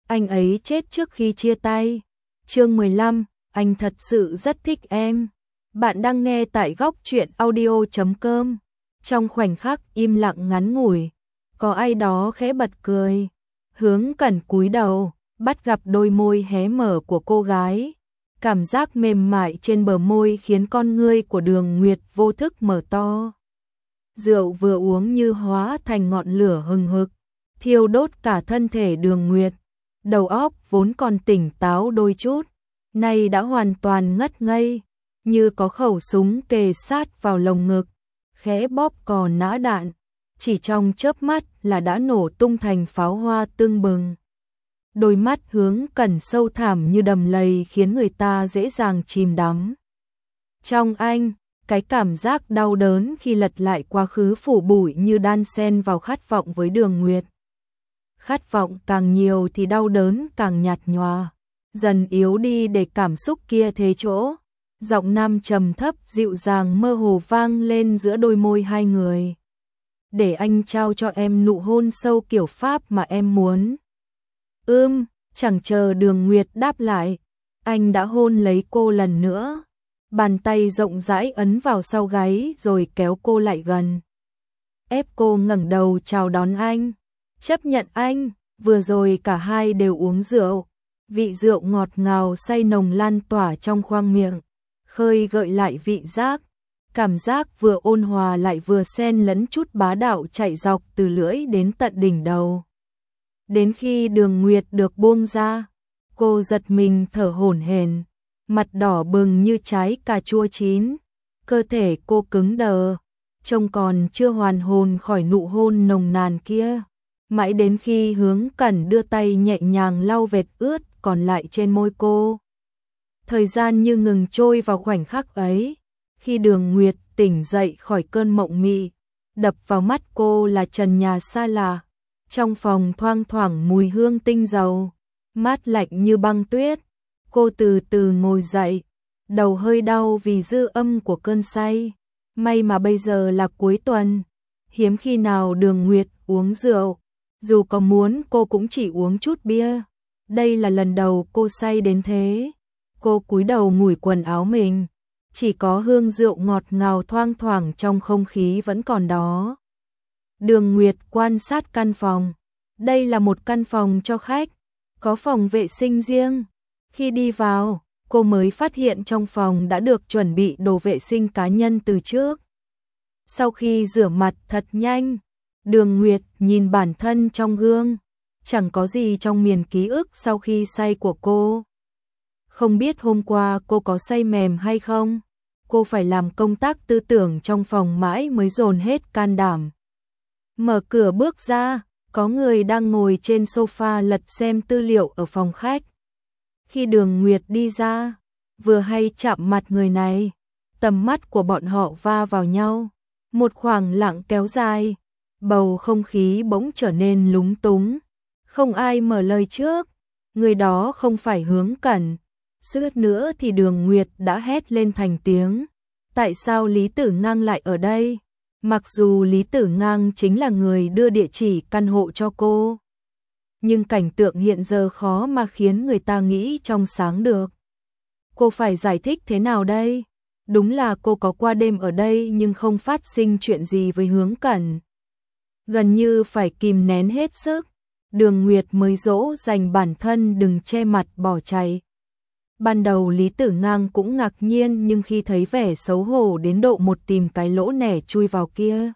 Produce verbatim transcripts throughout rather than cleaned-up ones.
anh ấy chết trước khi chia tay. Chương mười lăm, anh thật sự rất thích em. Bạn đang nghe tại góc truyện audio chấm com. Trong khoảnh khắc im lặng ngắn ngủi, có ai đó khẽ bật cười. Hướng Cẩn cúi đầu, bắt gặp đôi môi hé mở của cô gái. Cảm giác mềm mại trên bờ môi khiến con ngươi của Đường Nguyệt vô thức mở to. Rượu vừa uống như hóa thành ngọn lửa hừng hực, thiêu đốt cả thân thể Đường Nguyệt. Đầu óc vốn còn tỉnh táo đôi chút, nay đã hoàn toàn ngất ngây, như có khẩu súng kề sát vào lồng ngực, khẽ bóp cò nã đạn, chỉ trong chớp mắt là đã nổ tung thành pháo hoa tưng bừng. Đôi mắt Hướng Cẩn sâu thẳm như đầm lầy khiến người ta dễ dàng chìm đắm. Trong anh, cái cảm giác đau đớn khi lật lại quá khứ phủ bụi như đan xen vào khát vọng với Đường Nguyệt. Khát vọng càng nhiều thì đau đớn càng nhạt nhòa, dần yếu đi để cảm xúc kia thế chỗ. Giọng nam trầm thấp dịu dàng mơ hồ vang lên giữa đôi môi hai người. Để anh trao cho em nụ hôn sâu kiểu Pháp mà em muốn. Ưm, chẳng chờ Đường Nguyệt đáp lại, anh đã hôn lấy cô lần nữa. Bàn tay rộng rãi ấn vào sau gáy rồi kéo cô lại gần. Ép cô ngẩng đầu chào đón anh. Chấp nhận anh, vừa rồi cả hai đều uống rượu. Vị rượu ngọt ngào say nồng lan tỏa trong khoang miệng, khơi gợi lại vị giác. Cảm giác vừa ôn hòa lại vừa xen lẫn chút bá đạo chạy dọc từ lưỡi đến tận đỉnh đầu. Đến khi Đường Nguyệt được buông ra, cô giật mình thở hổn hển, mặt đỏ bừng như trái cà chua chín, cơ thể cô cứng đờ, trông còn chưa hoàn hồn khỏi nụ hôn nồng nàn kia. Mãi đến khi Hướng Cẩn đưa tay nhẹ nhàng lau vệt ướt còn lại trên môi cô. Thời gian như ngừng trôi vào khoảnh khắc ấy, khi Đường Nguyệt tỉnh dậy khỏi cơn mộng mị, đập vào mắt cô là trần nhà xa lạ. Trong phòng thoang thoảng mùi hương tinh dầu, mát lạnh như băng tuyết. Cô từ từ ngồi dậy, đầu hơi đau vì dư âm của cơn say. May mà bây giờ là cuối tuần, hiếm khi nào Đường Nguyệt uống rượu. Dù có muốn cô cũng chỉ uống chút bia. Đây là lần đầu cô say đến thế. Cô cúi đầu ngủi quần áo mình, chỉ có hương rượu ngọt ngào thoang thoảng trong không khí vẫn còn đó. Đường Nguyệt quan sát căn phòng. Đây là một căn phòng cho khách, có phòng vệ sinh riêng. Khi đi vào, cô mới phát hiện trong phòng đã được chuẩn bị đồ vệ sinh cá nhân từ trước. Sau khi rửa mặt thật nhanh, Đường Nguyệt nhìn bản thân trong gương, chẳng có gì trong miền ký ức sau khi say của cô. Không biết hôm qua cô có say mềm hay không, cô phải làm công tác tư tưởng trong phòng mãi mới dồn hết can đảm. Mở cửa bước ra, có người đang ngồi trên sofa lật xem tư liệu ở phòng khách. Khi Đường Nguyệt đi ra, vừa hay chạm mặt người này, tầm mắt của bọn họ va vào nhau. Một khoảng lặng kéo dài, bầu không khí bỗng trở nên lúng túng. Không ai mở lời trước, người đó không phải Hướng Cẩn. Suýt nữa thì Đường Nguyệt đã hét lên thành tiếng. Tại sao Lý Tử Ngang lại ở đây? Mặc dù Lý Tử Ngang chính là người đưa địa chỉ căn hộ cho cô, nhưng cảnh tượng hiện giờ khó mà khiến người ta nghĩ trong sáng được. Cô phải giải thích thế nào đây? Đúng là cô có qua đêm ở đây nhưng không phát sinh chuyện gì với Hướng Cẩn. Gần như phải kìm nén hết sức, Đường Nguyệt mới dỗ dành bản thân đừng che mặt bỏ chạy. Ban đầu Lý Tử Ngang cũng ngạc nhiên, nhưng khi thấy vẻ xấu hổ đến độ một tìm cái lỗ nẻ chui vào kia,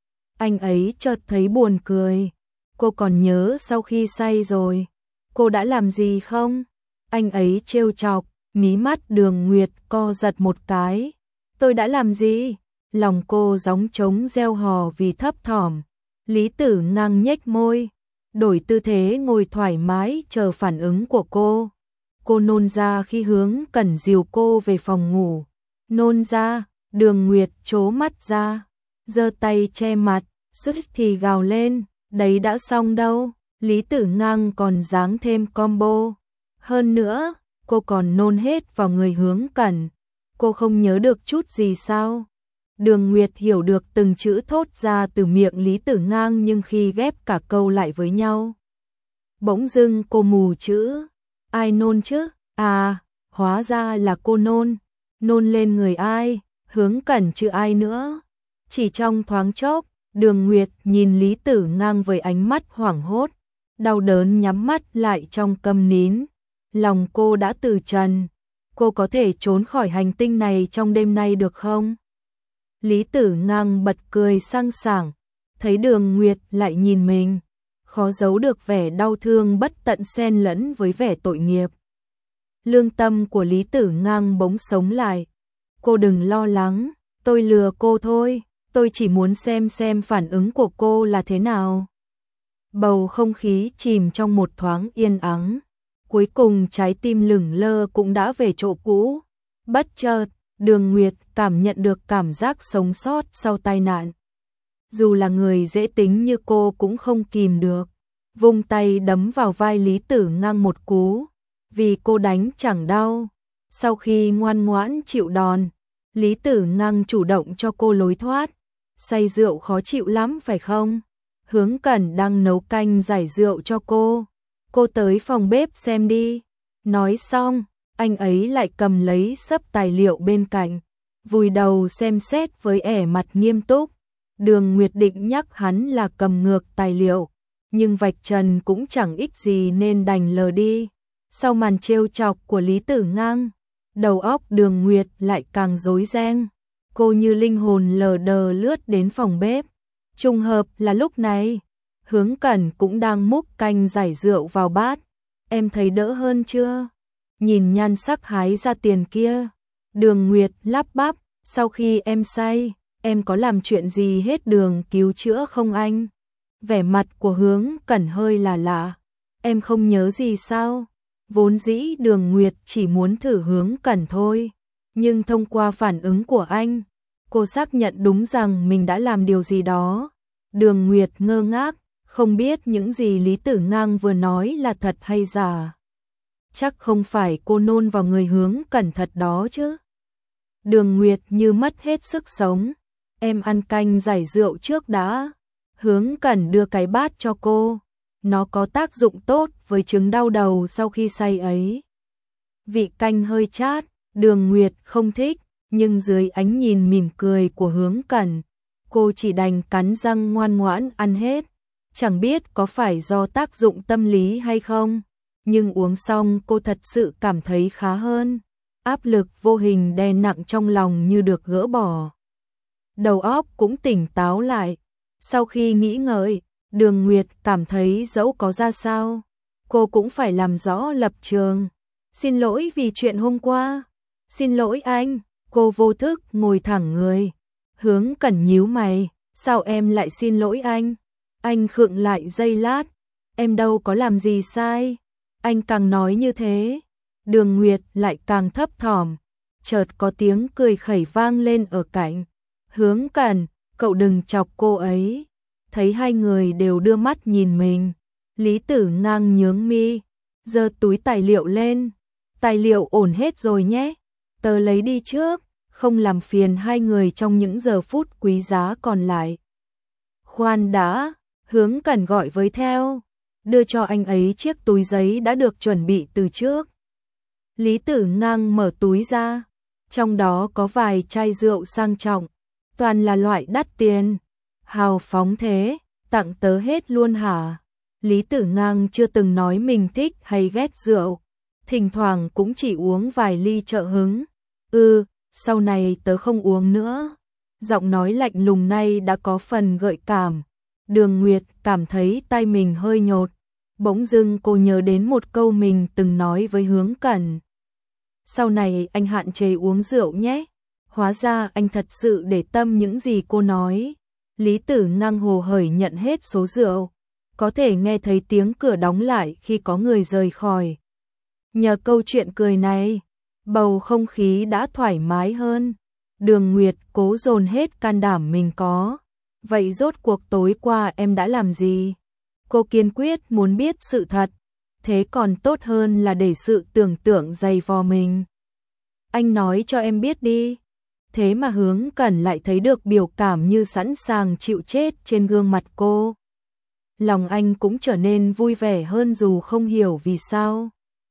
anh ấy chợt thấy buồn cười. Cô còn nhớ sau khi say rồi, cô đã làm gì không? Anh ấy trêu chọc, mí mắt Đường Nguyệt co giật một cái. Tôi đã làm gì? Lòng cô gióng trống reo hò vì thấp thỏm. Lý Tử Ngang nhếch môi, đổi tư thế ngồi thoải mái chờ phản ứng của cô. Cô nôn ra khi Hướng Cẩn dìu cô về phòng ngủ. Nôn ra, Đường Nguyệt trố mắt ra, giơ tay che mặt, suýt thì gào lên, đấy đã xong đâu, Lý Tử Ngang còn giáng thêm combo. Hơn nữa, cô còn nôn hết vào người Hướng Cẩn. Cô không nhớ được chút gì sao? Đường Nguyệt hiểu được từng chữ thốt ra từ miệng Lý Tử Ngang, nhưng khi ghép cả câu lại với nhau, Bỗng dưng cô mù chữ. Ai nôn chứ? À, hóa ra là cô nôn. Nôn lên người ai? Hướng Cẩn chứ ai nữa? Chỉ trong thoáng chốc, Đường Nguyệt nhìn Lý Tử Ngang với ánh mắt hoảng hốt, đau đớn nhắm mắt lại trong câm nín. Lòng cô đã từ trần. Cô có thể trốn khỏi hành tinh này trong đêm nay được không? Lý Tử Ngang bật cười sang sảng, thấy Đường Nguyệt lại nhìn mình, khó giấu được vẻ đau thương bất tận xen lẫn với vẻ tội nghiệp. Lương tâm của Lý Tử Ngang bỗng sống lại. Cô đừng lo lắng, tôi lừa cô thôi, tôi chỉ muốn xem xem phản ứng của cô là thế nào. Bầu không khí chìm trong một thoáng yên ắng. Cuối cùng trái tim lửng lơ cũng đã về chỗ cũ. Bất chợt, Đường Nguyệt cảm nhận được cảm giác sống sót sau tai nạn. Dù là người dễ tính như cô cũng không kìm được, vung tay đấm vào vai Lý Tử Ngang một cú. Vì cô đánh chẳng đau. Sau khi ngoan ngoãn chịu đòn, Lý Tử Ngang chủ động cho cô lối thoát. Say rượu khó chịu lắm phải không? Hướng Cẩn đang nấu canh giải rượu cho cô. Cô tới phòng bếp xem đi. Nói xong, anh ấy lại cầm lấy xấp tài liệu bên cạnh, vùi đầu xem xét với vẻ mặt nghiêm túc. Đường Nguyệt định nhắc hắn là cầm ngược tài liệu, nhưng vạch trần cũng chẳng ích gì nên đành lờ đi. Sau màn trêu chọc của Lý Tử Ngang, đầu óc Đường Nguyệt lại càng rối ren. Cô như linh hồn lờ đờ lướt đến phòng bếp. Trùng hợp là lúc này, Hướng Cẩn cũng đang múc canh giải rượu vào bát. Em thấy đỡ hơn chưa? Nhìn nhan sắc hái ra tiền kia, Đường Nguyệt lắp bắp, sau khi em say, em có làm chuyện gì hết đường cứu chữa không anh? Vẻ mặt của Hướng Cẩn hơi là lạ. Em không nhớ gì sao? Vốn dĩ Đường Nguyệt chỉ muốn thử Hướng Cẩn thôi, nhưng thông qua phản ứng của anh, cô xác nhận đúng rằng mình đã làm điều gì đó. Đường Nguyệt ngơ ngác, không biết những gì Lý Tử Ngang vừa nói là thật hay giả. Chắc không phải cô nôn vào người Hướng Cẩn thật đó chứ. Đường Nguyệt như mất hết sức sống. Em ăn canh giải rượu trước đã. Hướng Cẩn đưa cái bát cho cô. Nó có tác dụng tốt với chứng đau đầu sau khi say ấy. Vị canh hơi chát, Đường Nguyệt không thích, nhưng dưới ánh nhìn mỉm cười của Hướng Cẩn, cô chỉ đành cắn răng ngoan ngoãn ăn hết. Chẳng biết có phải do tác dụng tâm lý hay không, nhưng uống xong cô thật sự cảm thấy khá hơn. Áp lực vô hình đè nặng trong lòng như được gỡ bỏ. Đầu óc cũng tỉnh táo lại. Sau khi nghĩ ngợi, Đường Nguyệt cảm thấy dẫu có ra sao, cô cũng phải làm rõ lập trường. Xin lỗi vì chuyện hôm qua. Xin lỗi anh. Cô vô thức ngồi thẳng người. Hướng Cẩn nhíu mày. Sao em lại xin lỗi anh? Anh khựng lại giây lát. Em đâu có làm gì sai. Anh càng nói như thế, Đường Nguyệt lại càng thấp thỏm. Chợt có tiếng cười khẩy vang lên ở cạnh. Hướng Cẩn, cậu đừng chọc cô ấy. Thấy hai người đều đưa mắt nhìn mình, Lý Tử Ngang nhướng mi, giơ túi tài liệu lên. Tài liệu ổn hết rồi nhé. Tớ lấy đi trước, không làm phiền hai người trong những giờ phút quý giá còn lại. Khoan đã, Hướng Cẩn gọi với theo, đưa cho anh ấy chiếc túi giấy đã được chuẩn bị từ trước. Lý Tử Ngang mở túi ra, trong đó có vài chai rượu sang trọng, toàn là loại đắt tiền. Hào phóng thế, tặng tớ hết luôn hả? Lý Tử Ngang chưa từng nói mình thích hay ghét rượu, thỉnh thoảng cũng chỉ uống vài ly trợ hứng. Ừ, sau này tớ không uống nữa. Giọng nói lạnh lùng này đã có phần gợi cảm. Đường Nguyệt cảm thấy tay mình hơi nhột. Bỗng dưng cô nhớ đến một câu mình từng nói với Hướng Cẩn. Sau này anh hạn chế uống rượu nhé. Hóa ra anh thật sự để tâm những gì cô nói. Lý Tử Ngang hồ hởi nhận hết số rượu. Có thể nghe thấy tiếng cửa đóng lại khi có người rời khỏi. Nhờ câu chuyện cười này, bầu không khí đã thoải mái hơn. Đường Nguyệt cố dồn hết can đảm mình có. Vậy rốt cuộc tối qua em đã làm gì? Cô kiên quyết muốn biết sự thật. Thế còn tốt hơn là để sự tưởng tượng dày vò mình. Anh nói cho em biết đi. Thế mà Hướng Cẩn lại thấy được biểu cảm như sẵn sàng chịu chết trên gương mặt cô. lòng anh cũng trở nên vui vẻ hơn dù không hiểu vì sao.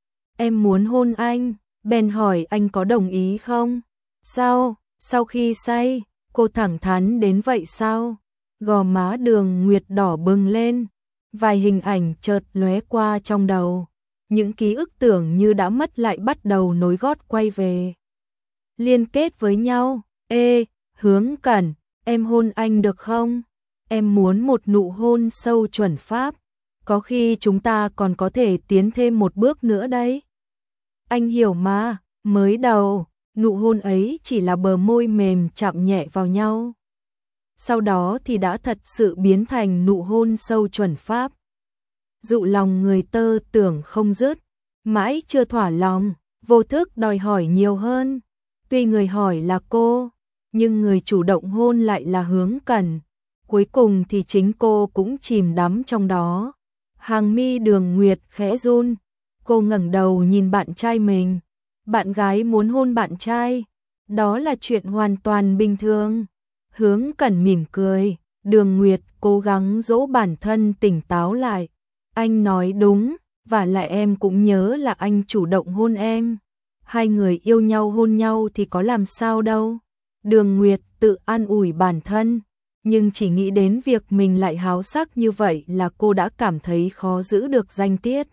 Em muốn hôn anh, bèn hỏi anh có đồng ý không? Sao, sau khi say, cô thẳng thắn đến vậy sao? Gò má Đường Nguyệt đỏ bừng lên, vài hình ảnh chợt lóe qua trong đầu. Những ký ức tưởng như đã mất lại bắt đầu nối gót quay về. Liên kết với nhau, ê, Hướng Cẩn, em hôn anh được không? Em muốn một nụ hôn sâu chuẩn pháp, có khi chúng ta còn có thể tiến thêm một bước nữa đấy. Anh hiểu mà, mới đầu, nụ hôn ấy chỉ là bờ môi mềm chạm nhẹ vào nhau. Sau đó thì đã thật sự biến thành nụ hôn sâu chuẩn pháp. Dụ lòng người tơ tưởng không dứt, mãi chưa thỏa lòng, vô thức đòi hỏi nhiều hơn. Tuy người hỏi là cô, nhưng người chủ động hôn lại là Hướng Cẩn. Cuối cùng thì chính cô cũng chìm đắm trong đó. Hàng mi Đường Nguyệt khẽ run, cô ngẩng đầu nhìn bạn trai mình. Bạn gái muốn hôn bạn trai, đó là chuyện hoàn toàn bình thường. Hướng Cẩn mỉm cười, Đường Nguyệt cố gắng dỗ bản thân tỉnh táo lại. Anh nói đúng, và lại em cũng nhớ là anh chủ động hôn em. Hai người yêu nhau hôn nhau thì có làm sao đâu. Đường Nguyệt tự an ủi bản thân, nhưng chỉ nghĩ đến việc mình lại háo sắc như vậy là cô đã cảm thấy khó giữ được danh tiết.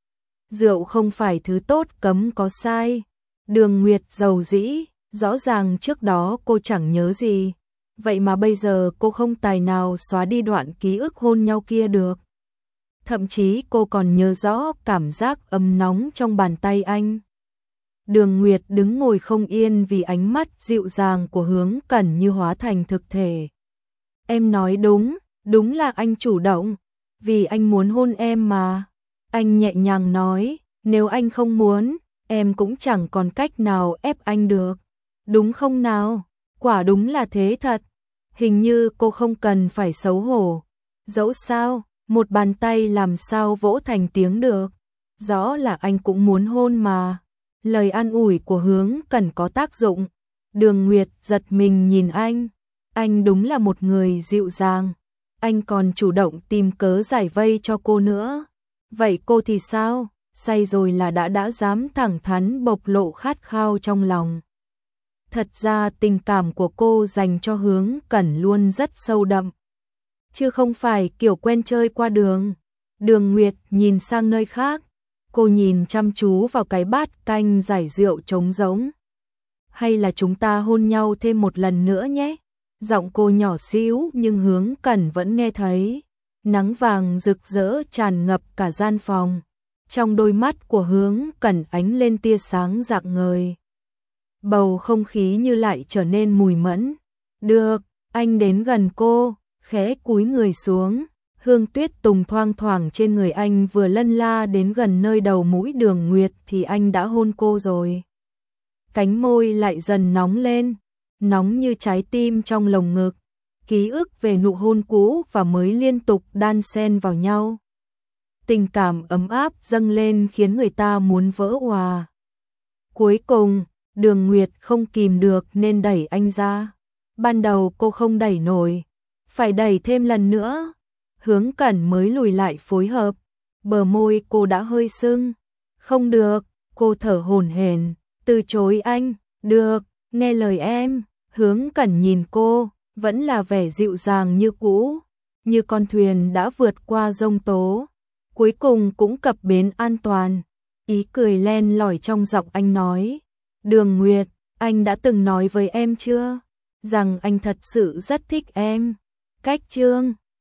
Rượu không phải thứ tốt cấm có sai. Đường Nguyệt dầu dĩ, rõ ràng trước đó cô chẳng nhớ gì. Vậy mà bây giờ cô không tài nào xóa đi đoạn ký ức hôn nhau kia được. Thậm chí cô còn nhớ rõ cảm giác ấm nóng trong bàn tay anh. Đường Nguyệt đứng ngồi không yên vì ánh mắt dịu dàng của Hướng Cẩn như hóa thành thực thể. Em nói đúng, đúng là anh chủ động, vì anh muốn hôn em mà. Anh nhẹ nhàng nói, nếu anh không muốn, em cũng chẳng còn cách nào ép anh được. Đúng không nào? Quả đúng là thế thật. Hình như cô không cần phải xấu hổ. Dẫu sao, một bàn tay làm sao vỗ thành tiếng được. Rõ là anh cũng muốn hôn mà. Lời an ủi của Hướng Cẩn có tác dụng. Đường Nguyệt giật mình nhìn anh. Anh đúng là một người dịu dàng. Anh còn chủ động tìm cớ giải vây cho cô nữa. Vậy cô thì sao? Say rồi là đã đã dám thẳng thắn bộc lộ khát khao trong lòng. Thật ra tình cảm của cô dành cho Hướng Cẩn luôn rất sâu đậm, chứ không phải kiểu quen chơi qua đường. Đường Nguyệt nhìn sang nơi khác, cô nhìn chăm chú vào cái bát canh giải rượu trống rỗng. Hay là chúng ta hôn nhau thêm một lần nữa nhé? Giọng cô nhỏ xíu nhưng Hướng Cẩn vẫn nghe thấy. Nắng vàng rực rỡ tràn ngập cả gian phòng. Trong đôi mắt của Hướng Cẩn ánh lên tia sáng rạng ngời. Bầu không khí như lại trở nên mùi mẫn. Được, anh đến gần cô, khẽ cúi người xuống. Hương tuyết tùng thoang thoảng trên người anh vừa lân la đến gần nơi đầu mũi Đường Nguyệt thì anh đã hôn cô rồi. Cánh môi lại dần nóng lên, nóng như trái tim trong lồng ngực. Ký ức về nụ hôn cũ và mới liên tục đan xen vào nhau. Tình cảm ấm áp dâng lên khiến người ta muốn vỡ òa. Cuối cùng, Đường Nguyệt không kìm được nên đẩy anh ra. Ban đầu cô không đẩy nổi, phải đẩy thêm lần nữa. Hướng Cẩn mới lùi lại phối hợp. Bờ môi cô đã hơi sưng. Không được, cô thở hổn hển, từ chối anh. Được, nghe lời em. Hướng Cẩn nhìn cô, vẫn là vẻ dịu dàng như cũ, như con thuyền đã vượt qua giông tố, cuối cùng cũng cập bến an toàn. Ý cười len lỏi trong giọng anh nói, Đường Nguyệt, anh đã từng nói với em chưa, rằng anh thật sự rất thích em. Cách chương